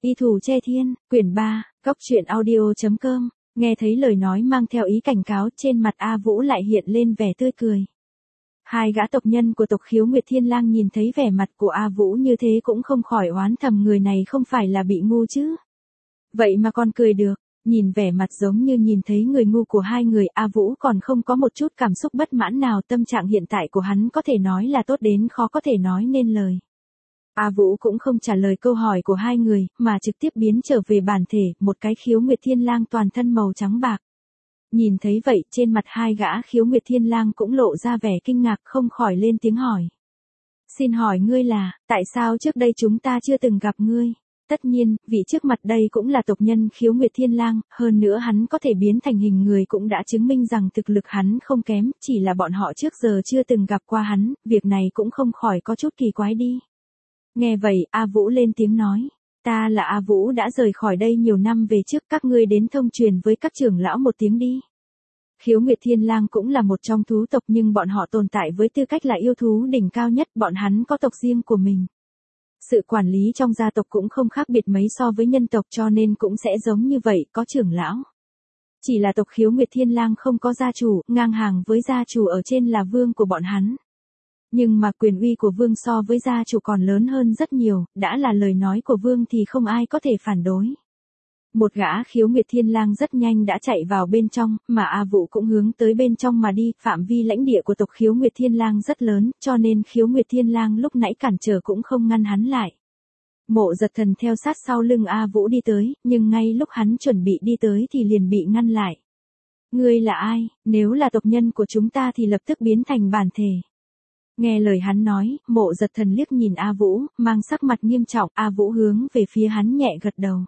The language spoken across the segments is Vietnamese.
Y Thủ Che Thiên, quyển 3, Cốc truyện audio.com, nghe thấy lời nói mang theo ý cảnh cáo, trên mặt A Vũ lại hiện lên vẻ tươi cười. Hai gã tộc nhân của tộc Khiếu Nguyệt Thiên Lang nhìn thấy vẻ mặt của A Vũ như thế cũng không khỏi oán thầm, người này không phải là bị ngu chứ. Vậy mà còn cười được, nhìn vẻ mặt giống như nhìn thấy người ngu của hai người, A Vũ còn không có một chút cảm xúc bất mãn nào, tâm trạng hiện tại của hắn có thể nói là tốt đến khó có thể nói nên lời. A Vũ cũng không trả lời câu hỏi của hai người, mà trực tiếp biến trở về bản thể, một cái Khiếu Nguyệt Thiên Lang toàn thân màu trắng bạc. Nhìn thấy vậy, trên mặt hai gã Khiếu Nguyệt Thiên Lang cũng lộ ra vẻ kinh ngạc, không khỏi lên tiếng hỏi. Xin hỏi ngươi là, tại sao trước đây chúng ta chưa từng gặp ngươi? Tất nhiên, vị trước mặt đây cũng là tộc nhân Khiếu Nguyệt Thiên Lang, hơn nữa hắn có thể biến thành hình người cũng đã chứng minh rằng thực lực hắn không kém, chỉ là bọn họ trước giờ chưa từng gặp qua hắn, việc này cũng không khỏi có chút kỳ quái đi. Nghe vậy, A Vũ lên tiếng nói, ta là A Vũ đã rời khỏi đây nhiều năm về trước, các ngươi đến thông truyền với các trưởng lão một tiếng đi. Khiếu Nguyệt Thiên Lang cũng là một trong thú tộc nhưng bọn họ tồn tại với tư cách là yêu thú đỉnh cao nhất, bọn hắn có tộc riêng của mình. Sự quản lý trong gia tộc cũng không khác biệt mấy so với nhân tộc cho nên cũng sẽ giống như vậy, có trưởng lão. Chỉ là tộc Khiếu Nguyệt Thiên Lang không có gia chủ, ngang hàng với gia chủ ở trên là vương của bọn hắn. Nhưng mà quyền uy của vương so với gia chủ còn lớn hơn rất nhiều, đã là lời nói của vương thì không ai có thể phản đối. Một gã Khiếu Nguyệt Thiên Lang rất nhanh đã chạy vào bên trong, mà A Vũ cũng hướng tới bên trong mà đi, phạm vi lãnh địa của tộc Khiếu Nguyệt Thiên Lang rất lớn, cho nên Khiếu Nguyệt Thiên Lang lúc nãy cản trở cũng không ngăn hắn lại. Mộ Giật Thần theo sát sau lưng A Vũ đi tới, nhưng ngay lúc hắn chuẩn bị đi tới thì liền bị ngăn lại. Ngươi là ai, nếu là tộc nhân của chúng ta thì lập tức biến thành bản thể. Nghe lời hắn nói, Mộ Giật Thần liếc nhìn A Vũ, mang sắc mặt nghiêm trọng, A Vũ hướng về phía hắn nhẹ gật đầu.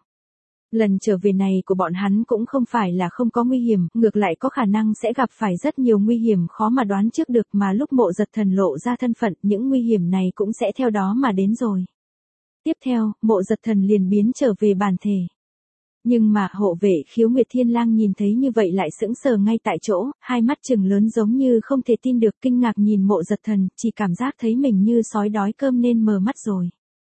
Lần trở về này của bọn hắn cũng không phải là không có nguy hiểm, ngược lại có khả năng sẽ gặp phải rất nhiều nguy hiểm khó mà đoán trước được, mà lúc Mộ Giật Thần lộ ra thân phận, những nguy hiểm này cũng sẽ theo đó mà đến rồi. Tiếp theo, Mộ Giật Thần liền biến trở về bản thể. Nhưng mà hộ vệ Khiếu Nguyệt Thiên Lang nhìn thấy như vậy lại sững sờ ngay tại chỗ, hai mắt trừng lớn giống như không thể tin được, kinh ngạc nhìn Mộ Giật Thần, chỉ cảm giác thấy mình như sói đói cơm nên mờ mắt rồi.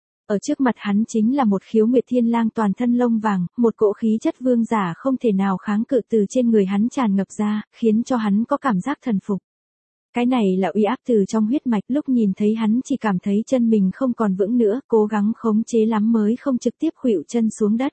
Ở trước mặt hắn chính là một Khiếu Nguyệt Thiên Lang toàn thân lông vàng, một cỗ khí chất vương giả không thể nào kháng cự từ trên người hắn tràn ngập ra, khiến cho hắn có cảm giác thần phục. Cái này là uy áp từ trong huyết mạch, lúc nhìn thấy hắn chỉ cảm thấy chân mình không còn vững nữa, cố gắng khống chế lắm mới không trực tiếp khuỵu chân xuống đất.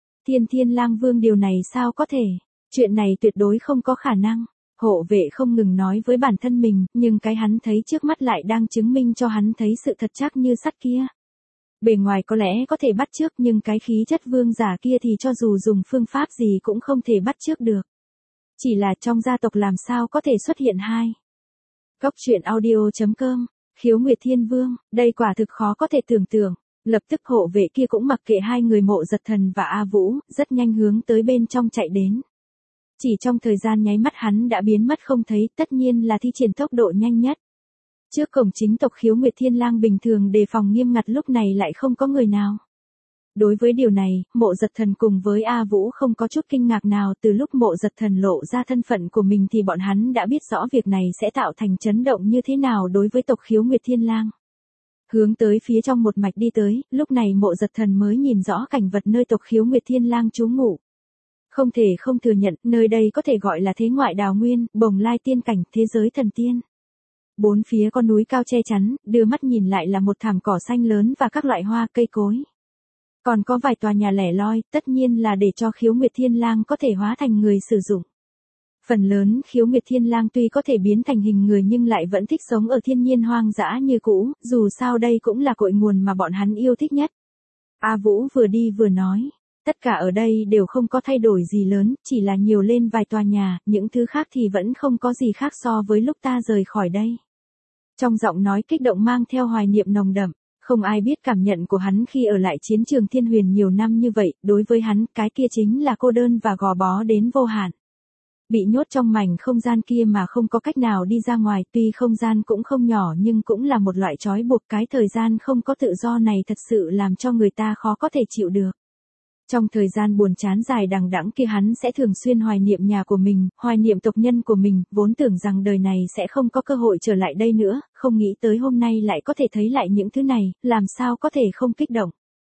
Thiên Lang Vương, điều này sao có thể? Chuyện này tuyệt đối không có khả năng. Hộ vệ không ngừng nói với bản thân mình, nhưng cái hắn thấy trước mắt lại đang chứng minh cho hắn thấy sự thật chắc như sắt kia. Bề ngoài có lẽ có thể bắt chước nhưng cái khí chất vương giả kia thì cho dù dùng phương pháp gì cũng không thể bắt chước được. Chỉ là trong gia tộc làm sao có thể xuất hiện hai. Cốc truyện audio.com, Khiếu Nguyệt Thiên Vương, đây quả thực khó có thể tưởng tượng. Lập tức hộ vệ kia cũng mặc kệ hai người Mộ Giật Thần và A Vũ, rất nhanh hướng tới bên trong chạy đến. Chỉ trong thời gian nháy mắt hắn đã biến mất không thấy, tất nhiên là thi triển tốc độ nhanh nhất. Trước cổng chính tộc Khiếu Nguyệt Thiên Lang bình thường đề phòng nghiêm ngặt, lúc này lại không có người nào. Đối với điều này, Mộ Giật Thần cùng với A Vũ không có chút kinh ngạc nào, từ lúc Mộ Giật Thần lộ ra thân phận của mình thì bọn hắn đã biết rõ việc này sẽ tạo thành chấn động như thế nào đối với tộc Khiếu Nguyệt Thiên Lang. Hướng tới phía trong một mạch đi tới, lúc này Mộ Giật Thần mới nhìn rõ cảnh vật nơi tộc Khiếu Nguyệt Thiên Lang trú ngụ. Không thể không thừa nhận, nơi đây có thể gọi là thế ngoại đào nguyên, bồng lai tiên cảnh, thế giới thần tiên. Bốn phía có núi cao che chắn, đưa mắt nhìn lại là một thảm cỏ xanh lớn và các loại hoa cây cối. Còn có vài tòa nhà lẻ loi, tất nhiên là để cho Khiếu Nguyệt Thiên Lang có thể hóa thành người sử dụng. Phần lớn Khiếu Nguyệt Thiên Lang tuy có thể biến thành hình người nhưng lại vẫn thích sống ở thiên nhiên hoang dã như cũ, dù sao đây cũng là cội nguồn mà bọn hắn yêu thích nhất. A Vũ vừa đi vừa nói, tất cả ở đây đều không có thay đổi gì lớn, chỉ là nhiều lên vài tòa nhà, những thứ khác thì vẫn không có gì khác so với lúc ta rời khỏi đây. Trong giọng nói kích động mang theo hoài niệm nồng đậm, không ai biết cảm nhận của hắn khi ở lại chiến trường Thiên Huyền nhiều năm như vậy, đối với hắn, cái kia chính là cô đơn và gò bó đến vô hạn. Bị nhốt trong mảnh không gian kia mà không có cách nào đi ra ngoài, tuy không gian cũng không nhỏ nhưng cũng là một loại trói buộc, cái thời gian không có tự do này thật sự làm cho người ta khó có thể chịu được. Trong thời gian buồn chán dài đằng đẵng kia hắn sẽ thường xuyên hoài niệm nhà của mình, hoài niệm tộc nhân của mình, vốn tưởng rằng đời này sẽ không có cơ hội trở lại đây nữa, không nghĩ tới hôm nay lại có thể thấy lại những thứ này, làm sao có thể không kích động.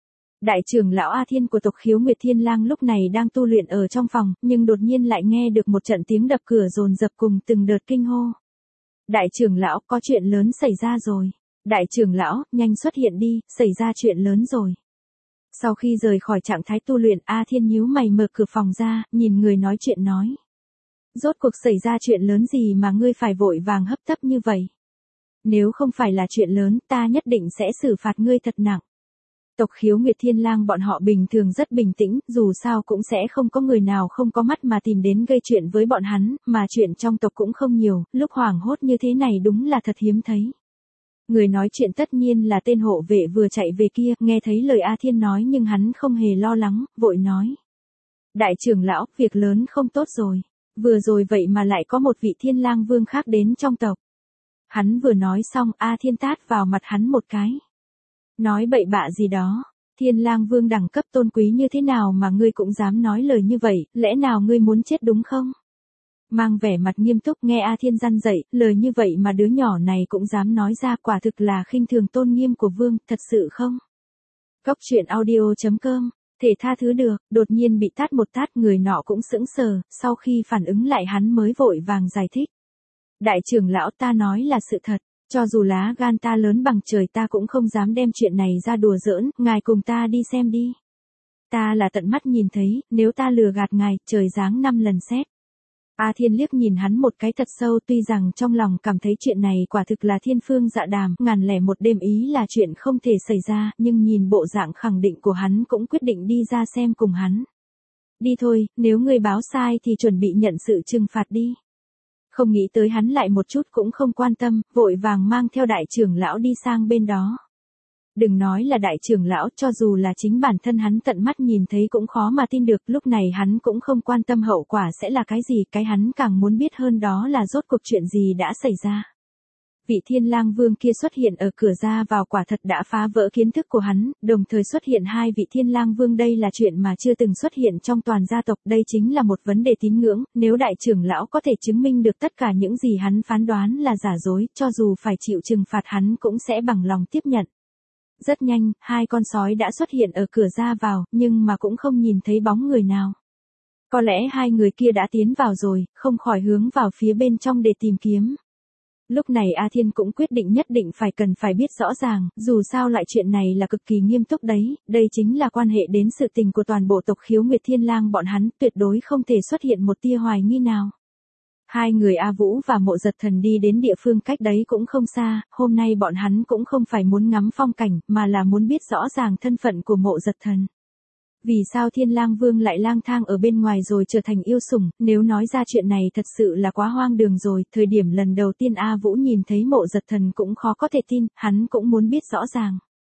Đại trưởng lão A Thiên của tộc Khiếu Nguyệt Thiên Lang lúc này đang tu luyện ở trong phòng, nhưng đột nhiên lại nghe được một trận tiếng đập cửa dồn dập cùng từng đợt kinh hô. Đại trưởng lão, có chuyện lớn xảy ra rồi. Đại trưởng lão, nhanh xuất hiện đi, xảy ra chuyện lớn rồi. Sau khi rời khỏi trạng thái tu luyện, A Thiên nhíu mày mở cửa phòng ra, nhìn người nói chuyện nói. Rốt cuộc xảy ra chuyện lớn gì mà ngươi phải vội vàng hấp tấp như vậy? Nếu không phải là chuyện lớn, ta nhất định sẽ xử phạt ngươi thật nặng. Tộc Khiếu Nguyệt Thiên Lang bọn họ bình thường rất bình tĩnh, dù sao cũng sẽ không có người nào không có mắt mà tìm đến gây chuyện với bọn hắn, mà chuyện trong tộc cũng không nhiều, lúc hoảng hốt như thế này đúng là thật hiếm thấy. Người nói chuyện tất nhiên là tên hộ vệ vừa chạy về kia, nghe thấy lời A Thiên nói nhưng hắn không hề lo lắng, vội nói. Đại trưởng lão, việc lớn không tốt rồi. Vừa rồi vậy mà lại có một vị Thiên Lang Vương khác đến trong tộc. Hắn vừa nói xong, A Thiên tát vào mặt hắn một cái. Nói bậy bạ gì đó, Thiên Lang Vương đẳng cấp tôn quý như thế nào mà ngươi cũng dám nói lời như vậy, lẽ nào ngươi muốn chết đúng không? Mang vẻ mặt nghiêm túc nghe A Thiên răn dạy, lời như vậy mà đứa nhỏ này cũng dám nói ra, quả thực là khinh thường tôn nghiêm của vương, thật sự không? Cốc truyện audio.com, thể tha thứ được, đột nhiên bị tát một tát, người nọ cũng sững sờ, sau khi phản ứng lại hắn mới vội vàng giải thích. Đại trưởng lão, ta nói là sự thật. Cho dù lá gan ta lớn bằng trời ta cũng không dám đem chuyện này ra đùa giỡn, ngài cùng ta đi xem đi. Ta là tận mắt nhìn thấy, nếu ta lừa gạt ngài, trời giáng 5 lần xét. A Thiên liếc nhìn hắn một cái thật sâu, tuy rằng trong lòng cảm thấy chuyện này quả thực là thiên phương dạ đàm, 1001 đêm ý là chuyện không thể xảy ra, nhưng nhìn bộ dạng khẳng định của hắn cũng quyết định đi ra xem cùng hắn. Đi thôi, nếu ngươi báo sai thì chuẩn bị nhận sự trừng phạt đi. Không nghĩ tới hắn lại một chút cũng không quan tâm, vội vàng mang theo đại trưởng lão đi sang bên đó. Đừng nói là đại trưởng lão, cho dù là chính bản thân hắn tận mắt nhìn thấy cũng khó mà tin được, lúc này hắn cũng không quan tâm hậu quả sẽ là cái gì, cái hắn càng muốn biết hơn đó là rốt cuộc chuyện gì đã xảy ra. Vị Thiên Lang Vương kia xuất hiện ở cửa ra vào quả thật đã phá vỡ kiến thức của hắn, đồng thời xuất hiện hai vị Thiên Lang Vương, đây là chuyện mà chưa từng xuất hiện trong toàn gia tộc, đây chính là một vấn đề tín ngưỡng, nếu đại trưởng lão có thể chứng minh được tất cả những gì hắn phán đoán là giả dối, cho dù phải chịu trừng phạt hắn cũng sẽ bằng lòng tiếp nhận. Rất nhanh, hai con sói đã xuất hiện ở cửa ra vào, nhưng mà cũng không nhìn thấy bóng người nào. Có lẽ hai người kia đã tiến vào rồi, không khỏi hướng vào phía bên trong để tìm kiếm. Lúc này A Thiên cũng quyết định nhất định cần phải biết rõ ràng, dù sao lại chuyện này là cực kỳ nghiêm túc đấy, đây chính là quan hệ đến sự tình của toàn bộ tộc Khiếu Nguyệt Thiên Lang bọn hắn, tuyệt đối không thể xuất hiện một tia hoài nghi nào. Hai người A Vũ và Mộ Giật Thần đi đến địa phương cách đấy cũng không xa, hôm nay bọn hắn cũng không phải muốn ngắm phong cảnh, mà là muốn biết rõ ràng thân phận của Mộ Giật Thần. Vì sao Thiên Lang Vương lại lang thang ở bên ngoài rồi trở thành yêu sủng, nếu nói ra chuyện này thật sự là quá hoang đường rồi, thời điểm lần đầu tiên A Vũ nhìn thấy Mộ Giật Thần cũng khó có thể tin, hắn cũng muốn biết rõ ràng.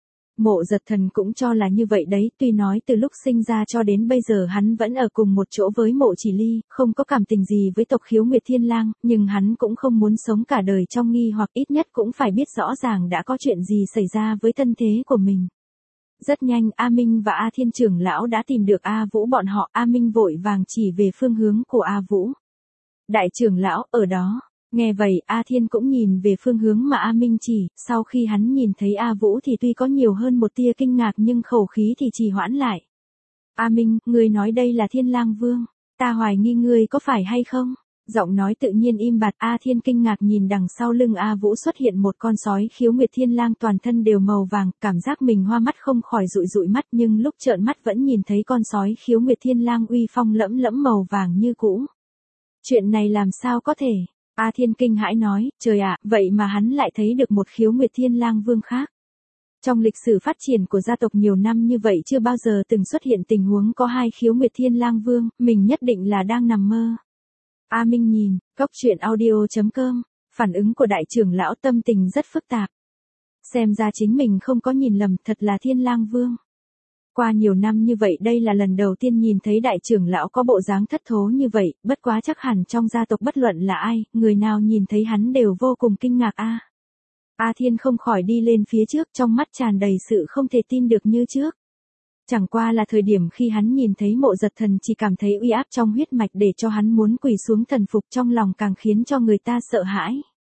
Mộ Giật Thần cũng cho là như vậy đấy, tuy nói từ lúc sinh ra cho đến bây giờ hắn vẫn ở cùng một chỗ với Mộ Chỉ Ly, không có cảm tình gì với tộc Khiếu Nguyệt Thiên Lang, nhưng hắn cũng không muốn sống cả đời trong nghi hoặc, ít nhất cũng phải biết rõ ràng đã có chuyện gì xảy ra với thân thế của mình. Rất nhanh, A Minh và A Thiên trưởng lão đã tìm được A Vũ bọn họ, A Minh vội vàng chỉ về phương hướng của A Vũ. Đại trưởng lão, ở đó. Nghe vậy, A Thiên cũng nhìn về phương hướng mà A Minh chỉ, sau khi hắn nhìn thấy A Vũ thì tuy có nhiều hơn một tia kinh ngạc nhưng khẩu khí thì trì hoãn lại. A Minh, ngươi nói đây là Thiên Lang Vương, ta hoài nghi ngươi có phải hay không? Giọng nói tự nhiên im bặt, A Thiên kinh ngạc nhìn đằng sau lưng A Vũ xuất hiện một con sói Khiếu Nguyệt Thiên Lang toàn thân đều màu vàng, cảm giác mình hoa mắt không khỏi dụi dụi mắt, nhưng lúc trợn mắt vẫn nhìn thấy con sói Khiếu Nguyệt Thiên Lang uy phong lẫm lẫm màu vàng như cũ. Chuyện này làm sao có thể? A Thiên kinh hãi nói, trời ạ, vậy mà hắn lại thấy được một Khiếu Nguyệt Thiên Lang Vương khác. Trong lịch sử phát triển của gia tộc nhiều năm như vậy chưa bao giờ từng xuất hiện tình huống có hai Khiếu Nguyệt Thiên Lang Vương, mình nhất định là đang nằm mơ. A Minh nhìn, cốc truyện audio.com, phản ứng của đại trưởng lão tâm tình rất phức tạp. Xem ra chính mình không có nhìn lầm, thật là Thiên Lang Vương. Qua nhiều năm như vậy đây là lần đầu tiên nhìn thấy đại trưởng lão có bộ dáng thất thố như vậy, bất quá chắc hẳn trong gia tộc bất luận là ai, người nào nhìn thấy hắn đều vô cùng kinh ngạc a. A Thiên không khỏi đi lên phía trước, trong mắt tràn đầy sự không thể tin được như trước. Chẳng qua là thời điểm khi hắn nhìn thấy Mộ Giật Thần chỉ cảm thấy uy áp trong huyết mạch để cho hắn muốn quỳ xuống thần phục, trong lòng càng khiến cho người ta sợ hãi.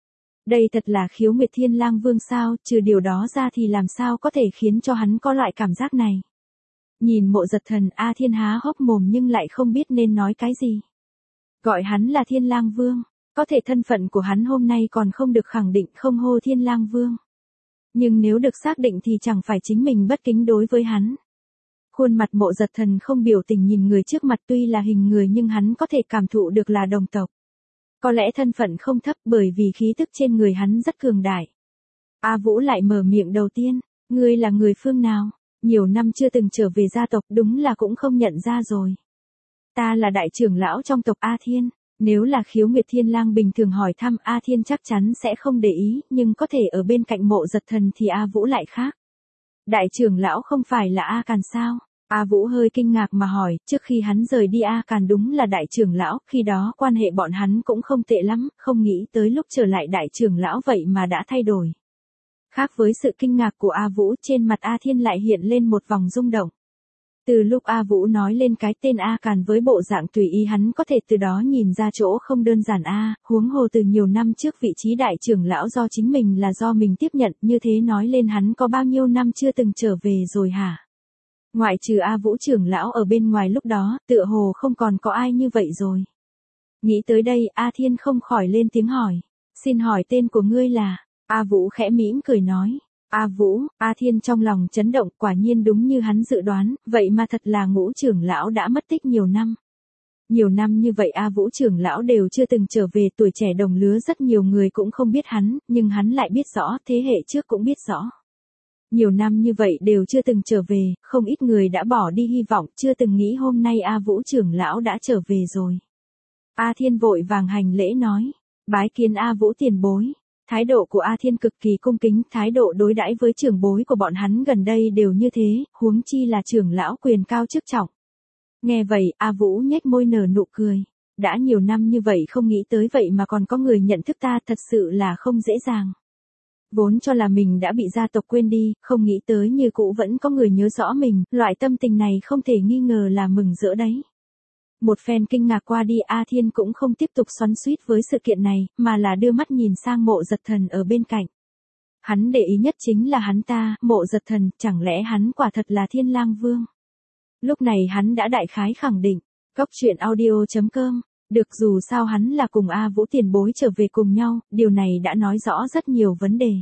Đây thật là Khiếu Nguyệt Thiên Lang Vương sao, trừ điều đó ra thì làm sao có thể khiến cho hắn có loại cảm giác này. Nhìn Mộ Giật Thần, A Thiên há hốc mồm nhưng lại không biết nên nói cái gì. Gọi hắn là Thiên Lang Vương, có thể thân phận của hắn hôm nay còn không được khẳng định, không hô Thiên Lang Vương. Nhưng nếu được xác định thì chẳng phải chính mình bất kính đối với hắn. Khuôn mặt Mộ Giật Thần không biểu tình nhìn người trước mặt, tuy là hình người nhưng hắn có thể cảm thụ được là đồng tộc. Có lẽ thân phận không thấp bởi vì khí tức trên người hắn rất cường đại. A Vũ lại mở miệng đầu tiên, ngươi là người phương nào? Nhiều năm chưa từng trở về gia tộc, đúng là cũng không nhận ra rồi. Ta là đại trưởng lão trong tộc A Thiên. Nếu là Khiếu Nguyệt Thiên Lang bình thường hỏi thăm, A Thiên chắc chắn sẽ không để ý, nhưng có thể ở bên cạnh Mộ Giật Thần thì A Vũ lại khác. Đại trưởng lão không phải là A Càn sao? A Vũ hơi kinh ngạc mà hỏi, trước khi hắn rời đi A Càn đúng là đại trưởng lão, khi đó quan hệ bọn hắn cũng không tệ lắm, không nghĩ tới lúc trở lại đại trưởng lão vậy mà đã thay đổi. Khác với sự kinh ngạc của A Vũ, trên mặt A Thiên lại hiện lên một vòng rung động. Từ lúc A Vũ nói lên cái tên A Càn với bộ dạng tùy ý, hắn có thể từ đó nhìn ra chỗ không đơn giản huống hồ từ nhiều năm trước vị trí đại trưởng lão do chính mình là do mình tiếp nhận, như thế nói lên hắn có bao nhiêu năm chưa từng trở về rồi hả? Ngoại trừ A Vũ trưởng lão ở bên ngoài lúc đó, tựa hồ không còn có ai như vậy rồi. Nghĩ tới đây, A Thiên không khỏi lên tiếng hỏi. Xin hỏi tên của ngươi là? A Vũ khẽ mỉm cười nói. A Vũ, A Thiên trong lòng chấn động, quả nhiên đúng như hắn dự đoán, vậy mà thật là Ngũ trưởng lão đã mất tích nhiều năm. Nhiều năm như vậy A Vũ trưởng lão đều chưa từng trở về, tuổi trẻ đồng lứa rất nhiều người cũng không biết hắn, nhưng hắn lại biết rõ, thế hệ trước cũng biết rõ. Nhiều năm như vậy đều chưa từng trở về, không ít người đã bỏ đi hy vọng, chưa từng nghĩ hôm nay A Vũ trưởng lão đã trở về rồi. A Thiên vội vàng hành lễ nói, bái kiến A Vũ tiền bối. Thái độ của A Thiên cực kỳ cung kính, thái độ đối đãi với trưởng bối của bọn hắn gần đây đều như thế, huống chi là trưởng lão quyền cao chức trọng. Nghe vậy, A Vũ nhếch môi nở nụ cười. Đã nhiều năm như vậy không nghĩ tới vậy mà còn có người nhận thức ta, thật sự là không dễ dàng. Vốn cho là mình đã bị gia tộc quên đi, không nghĩ tới như cũ vẫn có người nhớ rõ mình, loại tâm tình này không thể nghi ngờ là mừng rỡ đấy. Một phen kinh ngạc qua đi, A Thiên cũng không tiếp tục xoắn xuýt với sự kiện này, mà là đưa mắt nhìn sang Mộ Giật Thần ở bên cạnh. Hắn để ý nhất chính là hắn ta, Mộ Giật Thần, chẳng lẽ hắn quả thật là Thiên Lang Vương? Lúc này hắn đã đại khái khẳng định, Cốc Truyện Audio.com, được dù sao hắn là cùng A Vũ tiền bối trở về cùng nhau, điều này đã nói rõ rất nhiều vấn đề.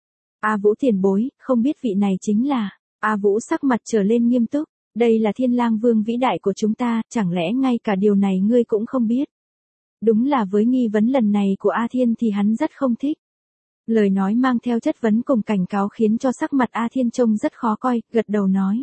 A Vũ tiền bối, không biết vị này chính là, A Vũ sắc mặt trở lên nghiêm túc. Đây là Thiên Lang Vương vĩ đại của chúng ta, chẳng lẽ ngay cả điều này ngươi cũng không biết? Đúng là với nghi vấn lần này của A Thiên thì hắn rất không thích. Lời nói mang theo chất vấn cùng cảnh cáo khiến cho sắc mặt A Thiên trông rất khó coi, gật đầu nói.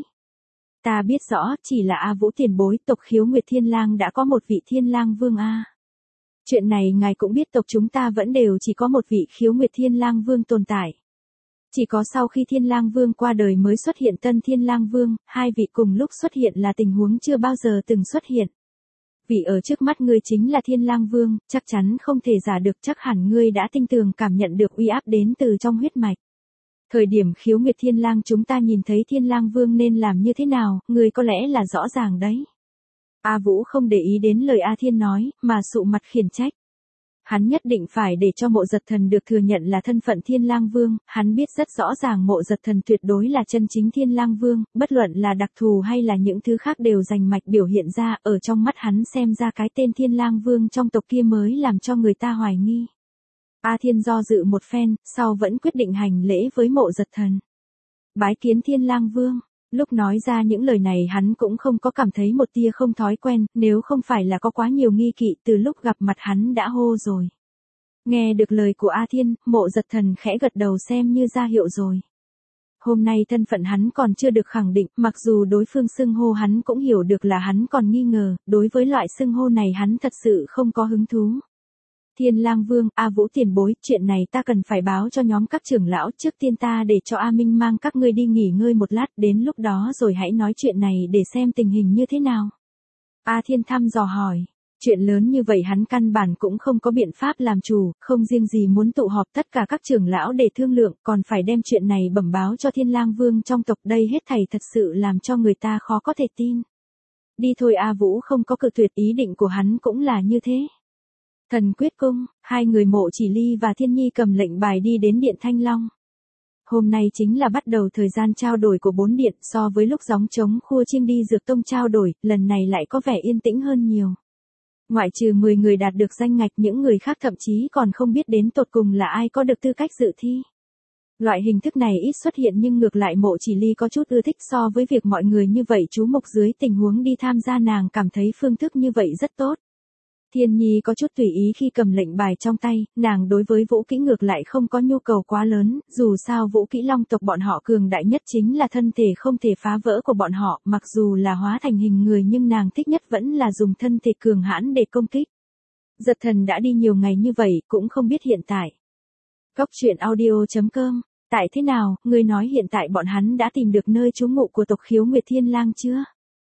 Ta biết rõ, chỉ là A Vũ tiền bối, tộc Khiếu Nguyệt Thiên Lang đã có một vị Thiên Lang Vương a. Chuyện này ngài cũng biết, tộc chúng ta vẫn đều chỉ có một vị Khiếu Nguyệt Thiên Lang Vương tồn tại. Chỉ có sau khi Thiên Lang Vương qua đời mới xuất hiện tân Thiên Lang Vương, hai vị cùng lúc xuất hiện là tình huống chưa bao giờ từng xuất hiện. Vị ở trước mắt ngươi chính là Thiên Lang Vương, chắc chắn không thể giả được, chắc hẳn ngươi đã tinh tường cảm nhận được uy áp đến từ trong huyết mạch. Thời điểm Khiếu Nguyệt Thiên Lang chúng ta nhìn thấy Thiên Lang Vương nên làm như thế nào, ngươi có lẽ là rõ ràng đấy. A Vũ không để ý đến lời A Thiên nói, mà sụ mặt khiển trách. Hắn nhất định phải để cho Mộ Giật Thần được thừa nhận là thân phận Thiên Lang Vương, hắn biết rất rõ ràng Mộ Giật Thần tuyệt đối là chân chính Thiên Lang Vương, bất luận là đặc thù hay là những thứ khác đều rành mạch biểu hiện ra, ở trong mắt hắn xem ra cái tên Thiên Lang Vương trong tộc kia mới làm cho người ta hoài nghi. A Thiên do dự một phen, sau vẫn quyết định hành lễ với Mộ Giật Thần. Bái kiến Thiên Lang Vương. Lúc nói ra những lời này hắn cũng không có cảm thấy một tia không thói quen, nếu không phải là có quá nhiều nghi kỵ từ lúc gặp mặt hắn đã hô rồi. Nghe được lời của A Thiên, Mộ Giật Thần khẽ gật đầu xem như ra hiệu rồi. Hôm nay thân phận hắn còn chưa được khẳng định, mặc dù đối phương xưng hô hắn cũng hiểu được là hắn còn nghi ngờ, đối với loại xưng hô này hắn thật sự không có hứng thú. Thiên Lang Vương, A Vũ tiền bối, chuyện này ta cần phải báo cho nhóm các trưởng lão, trước tiên ta để cho A Minh mang các ngươi đi nghỉ ngơi một lát, đến lúc đó rồi hãy nói chuyện này để xem tình hình như thế nào. A Thiên thăm dò hỏi, chuyện lớn như vậy hắn căn bản cũng không có biện pháp làm chủ, không riêng gì muốn tụ họp tất cả các trưởng lão để thương lượng, còn phải đem chuyện này bẩm báo cho Thiên Lang Vương trong tộc, đây hết thảy thật sự làm cho người ta khó có thể tin. Đi thôi, A Vũ không có cự tuyệt, ý định của hắn cũng là như thế. Thần Quyết Cung, hai người Mộ Chỉ Ly và Thiên Nhi cầm lệnh bài đi đến Điện Thanh Long. Hôm nay chính là bắt đầu thời gian trao đổi của 4 điện, so với lúc gióng trống khua chiêng đi dược tông trao đổi, lần này lại có vẻ yên tĩnh hơn nhiều. Ngoại trừ 10 người đạt được danh ngạch, những người khác thậm chí còn không biết đến tột cùng là ai có được tư cách dự thi. Loại hình thức này ít xuất hiện nhưng ngược lại Mộ Chỉ Ly có chút ưa thích, so với việc mọi người như vậy chú mục dưới tình huống đi tham gia, nàng cảm thấy phương thức như vậy rất tốt. Thiên Nhi có chút tùy ý khi cầm lệnh bài trong tay, nàng đối với vũ kỹ ngược lại không có nhu cầu quá lớn, dù sao vũ kỹ long tộc bọn họ cường đại nhất chính là thân thể không thể phá vỡ của bọn họ, mặc dù là hóa thành hình người nhưng nàng thích nhất vẫn là dùng thân thể cường hãn để công kích. Giật Thần đã đi nhiều ngày như vậy, cũng không biết hiện tại. Góc truyện audio.com, tại thế nào, ngươi nói hiện tại bọn hắn đã tìm được nơi trú ngụ của tộc Khiếu Nguyệt Thiên Lang chưa?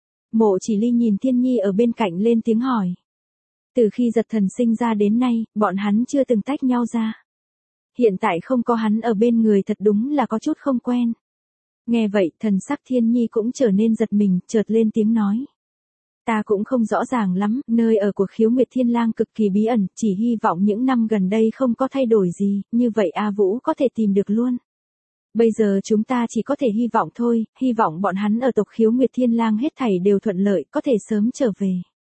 Mộ Chỉ Ly nhìn Thiên Nhi ở bên cạnh lên tiếng hỏi. Từ khi Giật Thần sinh ra đến nay, bọn hắn chưa từng tách nhau ra. Hiện tại không có hắn ở bên người thật đúng là có chút không quen. Nghe vậy, thần sắc Thiên Nhi cũng trở nên giật mình, chợt lên tiếng nói. Ta cũng không rõ ràng lắm, nơi ở của Khiếu Nguyệt Thiên Lang cực kỳ bí ẩn, chỉ hy vọng những năm gần đây không có thay đổi gì, như vậy A Vũ có thể tìm được luôn. Bây giờ chúng ta chỉ có thể hy vọng thôi, hy vọng bọn hắn ở tộc Khiếu Nguyệt Thiên Lang hết thảy đều thuận lợi, có thể sớm trở về.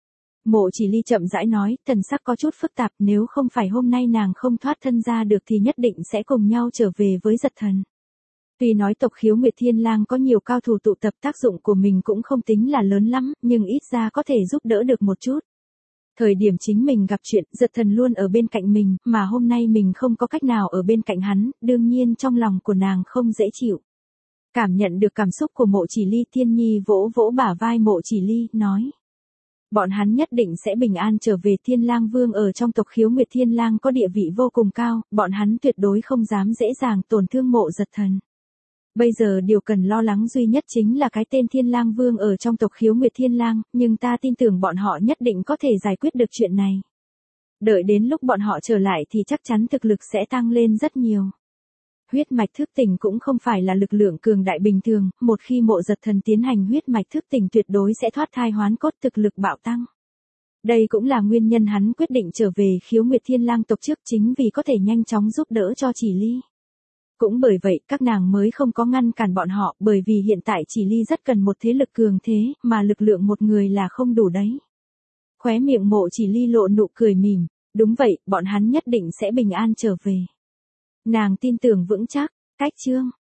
Mộ Chỉ Ly chậm rãi nói, thần sắc có chút phức tạp, nếu không phải hôm nay nàng không thoát thân ra được thì nhất định sẽ cùng nhau trở về với Giật Thần. Tuy nói tộc Khiếu Nguyệt Thiên Lang có nhiều cao thủ tụ tập, tác dụng của mình cũng không tính là lớn lắm, nhưng ít ra có thể giúp đỡ được một chút. Thời điểm chính mình gặp chuyện, Giật Thần luôn ở bên cạnh mình, mà hôm nay mình không có cách nào ở bên cạnh hắn, đương nhiên trong lòng của nàng không dễ chịu. Cảm nhận được cảm xúc của Mộ Chỉ Ly, Thiên Nhi vỗ vỗ bả vai Mộ Chỉ Ly, nói. Bọn hắn nhất định sẽ bình an trở về. Thiên Lang Vương ở trong tộc Khiếu Nguyệt Thiên Lang có địa vị vô cùng cao, bọn hắn tuyệt đối không dám dễ dàng tổn thương Mộ Giật Thần. Bây giờ điều cần lo lắng duy nhất chính là cái tên Thiên Lang Vương ở trong tộc Khiếu Nguyệt Thiên Lang, nhưng ta tin tưởng bọn họ nhất định có thể giải quyết được chuyện này. Đợi đến lúc bọn họ trở lại thì chắc chắn thực lực sẽ tăng lên rất nhiều. Huyết mạch thức tỉnh cũng không phải là lực lượng cường đại bình thường, một khi Mộ Giật Thần tiến hành huyết mạch thức tỉnh tuyệt đối sẽ thoát thai hoán cốt, thực lực bạo tăng. Đây cũng là nguyên nhân hắn quyết định trở về Khiếu Nguyệt Thiên Lang tộc trước, chính vì có thể nhanh chóng giúp đỡ cho Chỉ Ly. Cũng bởi vậy, các nàng mới không có ngăn cản bọn họ, bởi vì hiện tại Chỉ Ly rất cần một thế lực cường thế, mà lực lượng một người là không đủ đấy. Khóe miệng Mộ Chỉ Ly lộ nụ cười mỉm, đúng vậy, bọn hắn nhất định sẽ bình an trở về. Nàng tin tưởng vững chắc. Cách chương